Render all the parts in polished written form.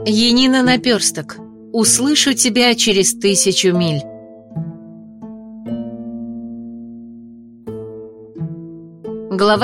Янина Наперсток. Услышу тебя через 1000 миль. Глава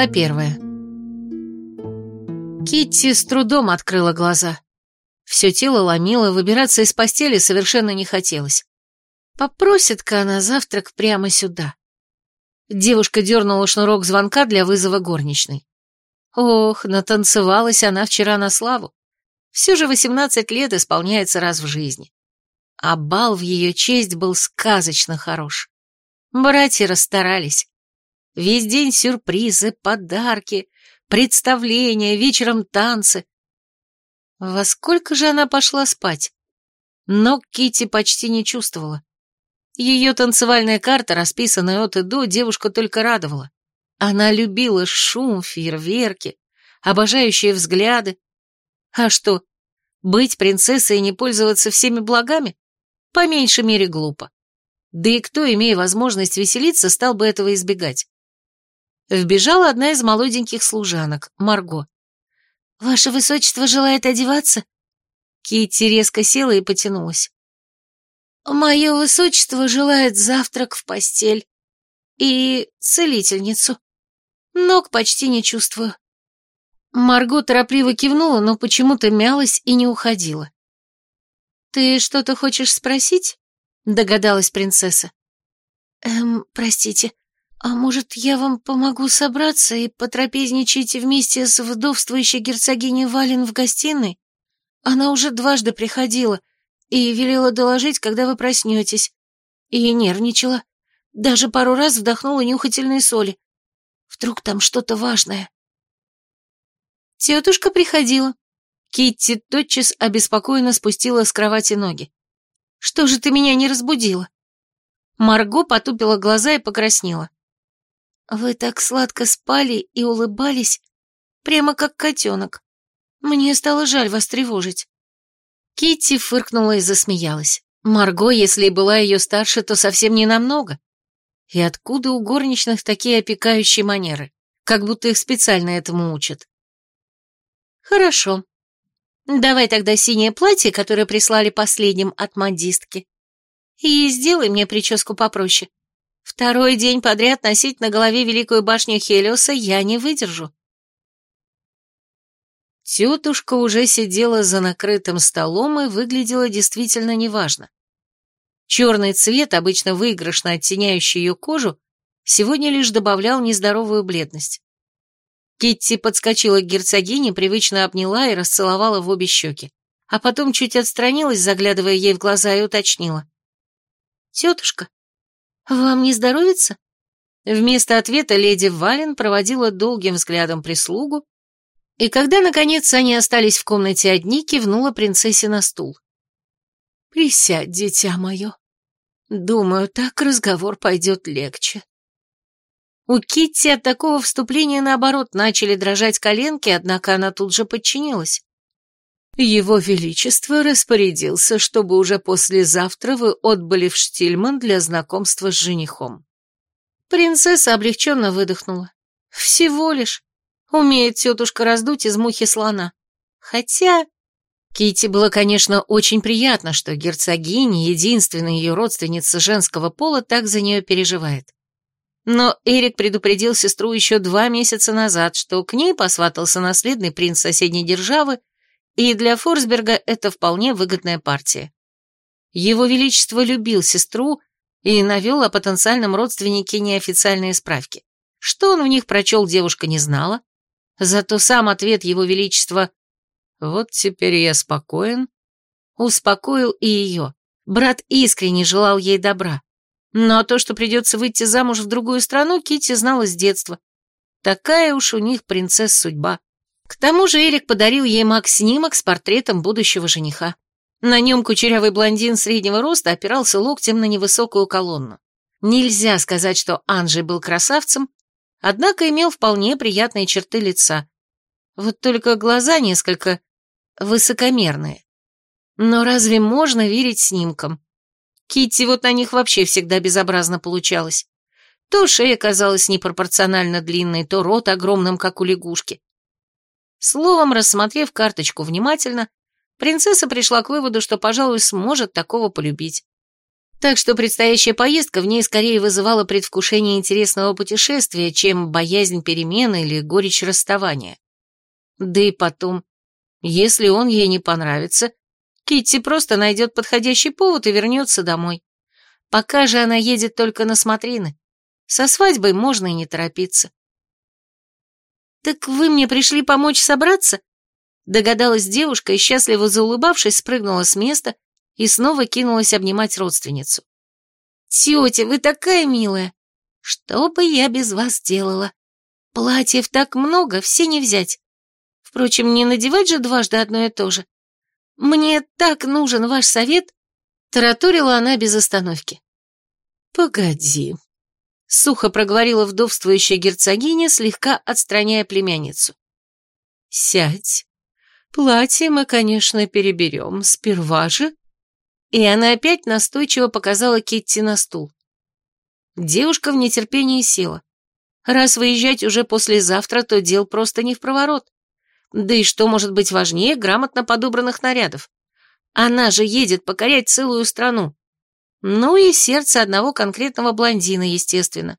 1. Китти с трудом открыла глаза. Все тело ломило, выбираться из постели совершенно не хотелось. Попросит-ка она завтрак прямо сюда. Девушка дернула шнурок звонка для вызова горничной. Ох, натанцевалась она вчера на славу. Все же 18 лет исполняется раз в жизни. А бал в ее честь был сказочно хорош. Братья расстарались. Весь день сюрпризы, подарки, представления, вечером танцы. Во сколько же она пошла спать? Ног Китти почти не чувствовала. Ее танцевальная карта, расписанная от и до, девушка только радовала. Она любила шум, фейерверки, обожающие взгляды. А что, быть принцессой и не пользоваться всеми благами? По меньшей мере глупо. Да и кто, имея возможность веселиться, стал бы этого избегать? Вбежала одна из молоденьких служанок, Марго. «Ваше высочество желает одеваться?» Китти резко села и потянулась. «Мое высочество желает завтрак в постель и целительницу. Ног почти не чувствую». Марго торопливо кивнула, но почему-то мялась и не уходила. «Ты что-то хочешь спросить?» — догадалась принцесса. Простите, а может, я вам помогу собраться и потрапезничаете вместе с вдовствующей герцогиней Вален в гостиной? Она уже дважды приходила и велела доложить, когда вы проснетесь. И нервничала. Даже пару раз вдохнула нюхательные соли. Вдруг там что-то важное». Тетушка приходила. Китти тотчас обеспокоенно спустила с кровати ноги. «Что же ты меня не разбудила?» Марго потупила глаза и покраснела. «Вы так сладко спали и улыбались, прямо как котенок. Мне стало жаль вас тревожить». Китти фыркнула и засмеялась. Марго, если и была ее старше, то совсем не намного. И откуда у горничных такие опекающие манеры? Как будто их специально этому учат. «Хорошо. Давай тогда синее платье, которое прислали последним от модистки. И сделай мне прическу попроще. Второй день подряд носить на голове великую башню Хелиоса я не выдержу». Тетушка уже сидела за накрытым столом и выглядела действительно неважно. Черный цвет, обычно выигрышно оттеняющий ее кожу, сегодня лишь добавлял нездоровую бледность. Китти подскочила к герцогине, привычно обняла и расцеловала в обе щеки, а потом чуть отстранилась, заглядывая ей в глаза, и уточнила. «Тетушка, вам не здоровится?» Вместо ответа леди Вален проводила долгим взглядом прислугу, и когда, наконец, они остались в комнате одни, кивнула принцессе на стул. «Присядь, дитя мое. Думаю, так разговор пойдет легче». У Китти от такого вступления, наоборот, начали дрожать коленки, однако она тут же подчинилась. «Его Величество распорядился, чтобы уже послезавтра вы отбыли в Штильман для знакомства с женихом». Принцесса облегченно выдохнула. «Всего лишь. Умеет тетушка раздуть из мухи слона. Хотя...» Китти было, конечно, очень приятно, что герцогиня, единственная ее родственница женского пола, так за нее переживает. Но Эрик предупредил сестру еще 2 месяца назад, что к ней посватался наследный принц соседней державы, и для Форсберга это вполне выгодная партия. Его Величество любил сестру и навел о потенциальном родственнике неофициальные справки. Что он в них прочел, девушка не знала, зато сам ответ Его Величества «Вот теперь я спокоен» успокоил и ее. Брат искренне желал ей добра. Но то, что придется выйти замуж в другую страну, Китти знала с детства. Такая уж у них принцесс-судьба. К тому же Эрик подарил ей Макс-снимок с портретом будущего жениха. На нем кучерявый блондин среднего роста опирался локтем на невысокую колонну. Нельзя сказать, что Анджей был красавцем, однако имел вполне приятные черты лица. Вот только глаза несколько высокомерные. Но разве можно верить снимкам? Китти вот на них вообще всегда безобразно получалось. То шея казалась непропорционально длинной, то рот огромным, как у лягушки. Словом, рассмотрев карточку внимательно, принцесса пришла к выводу, что, пожалуй, сможет такого полюбить. Так что предстоящая поездка в ней скорее вызывала предвкушение интересного путешествия, чем боязнь перемены или горечь расставания. Да и потом, если он ей не понравится, Китти просто найдет подходящий повод и вернется домой. Пока же она едет только на смотрины. Со свадьбой можно и не торопиться. «Так вы мне пришли помочь собраться?» Догадалась девушка и, счастливо заулыбавшись, спрыгнула с места и снова кинулась обнимать родственницу. «Тетя, вы такая милая! Что бы я без вас делала? Платьев так много, все не взять. Впрочем, не надевать же дважды одно и то же. Мне так нужен ваш совет!» Тараторила она без остановки. «Погоди», — сухо проговорила вдовствующая герцогиня, слегка отстраняя племянницу. «Сядь. Платье мы, конечно, переберем. Сперва же...» И она опять настойчиво показала Китти на стул. Девушка в нетерпении села. Раз выезжать уже послезавтра, то дел просто не впроворот. Да и что может быть важнее грамотно подобранных нарядов? Она же едет покорять целую страну. Ну и сердце одного конкретного блондина, естественно.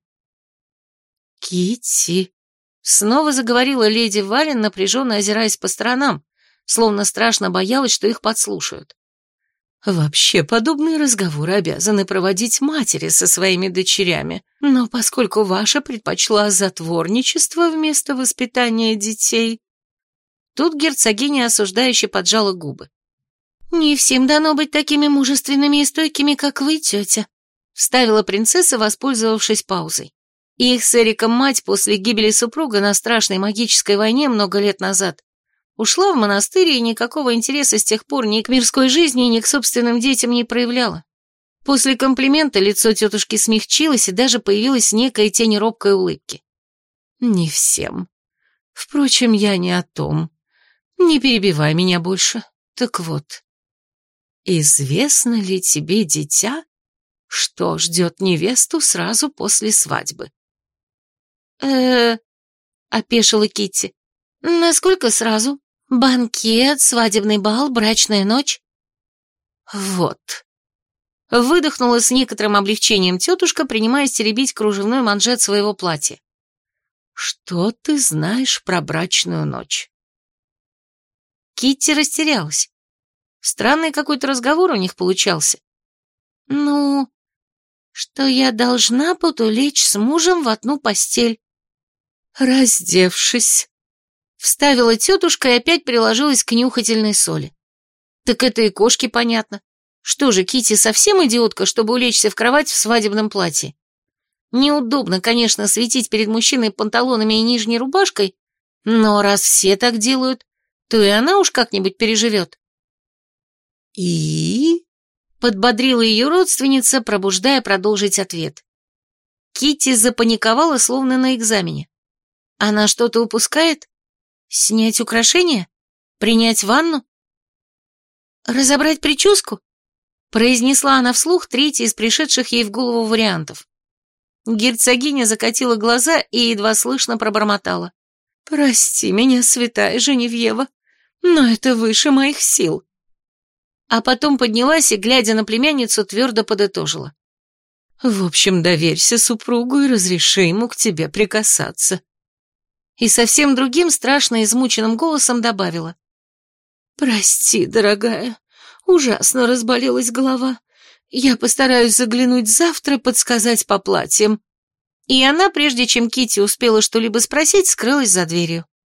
«Китти», — снова заговорила леди Вален, напряженно озираясь по сторонам, словно страшно боялась, что их подслушают. «Вообще, подобные разговоры обязаны проводить матери со своими дочерями, но поскольку ваша предпочла затворничество вместо воспитания детей...» Тут герцогиня осуждающе поджала губы. «Не всем дано быть такими мужественными и стойкими, как вы, тетя», — вставила принцесса, воспользовавшись паузой. Их с Эриком мать после гибели супруга на страшной магической войне много лет назад ушла в монастырь и никакого интереса с тех пор ни к мирской жизни, ни к собственным детям не проявляла. После комплимента лицо тетушки смягчилось и даже появилась некая тень робкой улыбки. «Не всем. Впрочем, я не о том. Не перебивай меня больше. Так вот, известно ли тебе, дитя, что ждет невесту сразу после свадьбы?» Опешила Китти. «Насколько сразу? Банкет, свадебный бал, брачная ночь?» «Вот». Выдохнула с некоторым облегчением тетушка, принимаясь теребить кружевной манжет своего платья. «Что ты знаешь про брачную ночь?» Китти растерялась. Странный какой-то разговор у них получался. «Ну, что я должна буду лечь с мужем в одну постель». «Раздевшись», — вставила тетушка и опять приложилась к нюхательной соли. «Так это и кошке понятно. Что же, Китти совсем идиотка, чтобы улечься в кровать в свадебном платье? Неудобно, конечно, светить перед мужчиной панталонами и нижней рубашкой, но раз все так делают, то и она уж как-нибудь переживет». «И?» — подбодрила ее родственница, пробуждая продолжить ответ. Китти запаниковала, словно на экзамене. Она что-то упускает? Снять украшения? Принять ванну? Разобрать прическу? Произнесла она вслух третий из пришедших ей в голову вариантов. Герцогиня закатила глаза и едва слышно пробормотала. «Прости меня, святая Женевьева, но это выше моих сил». А потом поднялась и, глядя на племянницу, твердо подытожила. «В общем, доверься супругу и разреши ему к тебе прикасаться». И совсем другим, страшно измученным голосом добавила. «Прости, дорогая, ужасно разболелась голова. Я постараюсь заглянуть завтра, подсказать по платьям». И она, прежде чем Китти успела что-либо спросить, скрылась за дверью.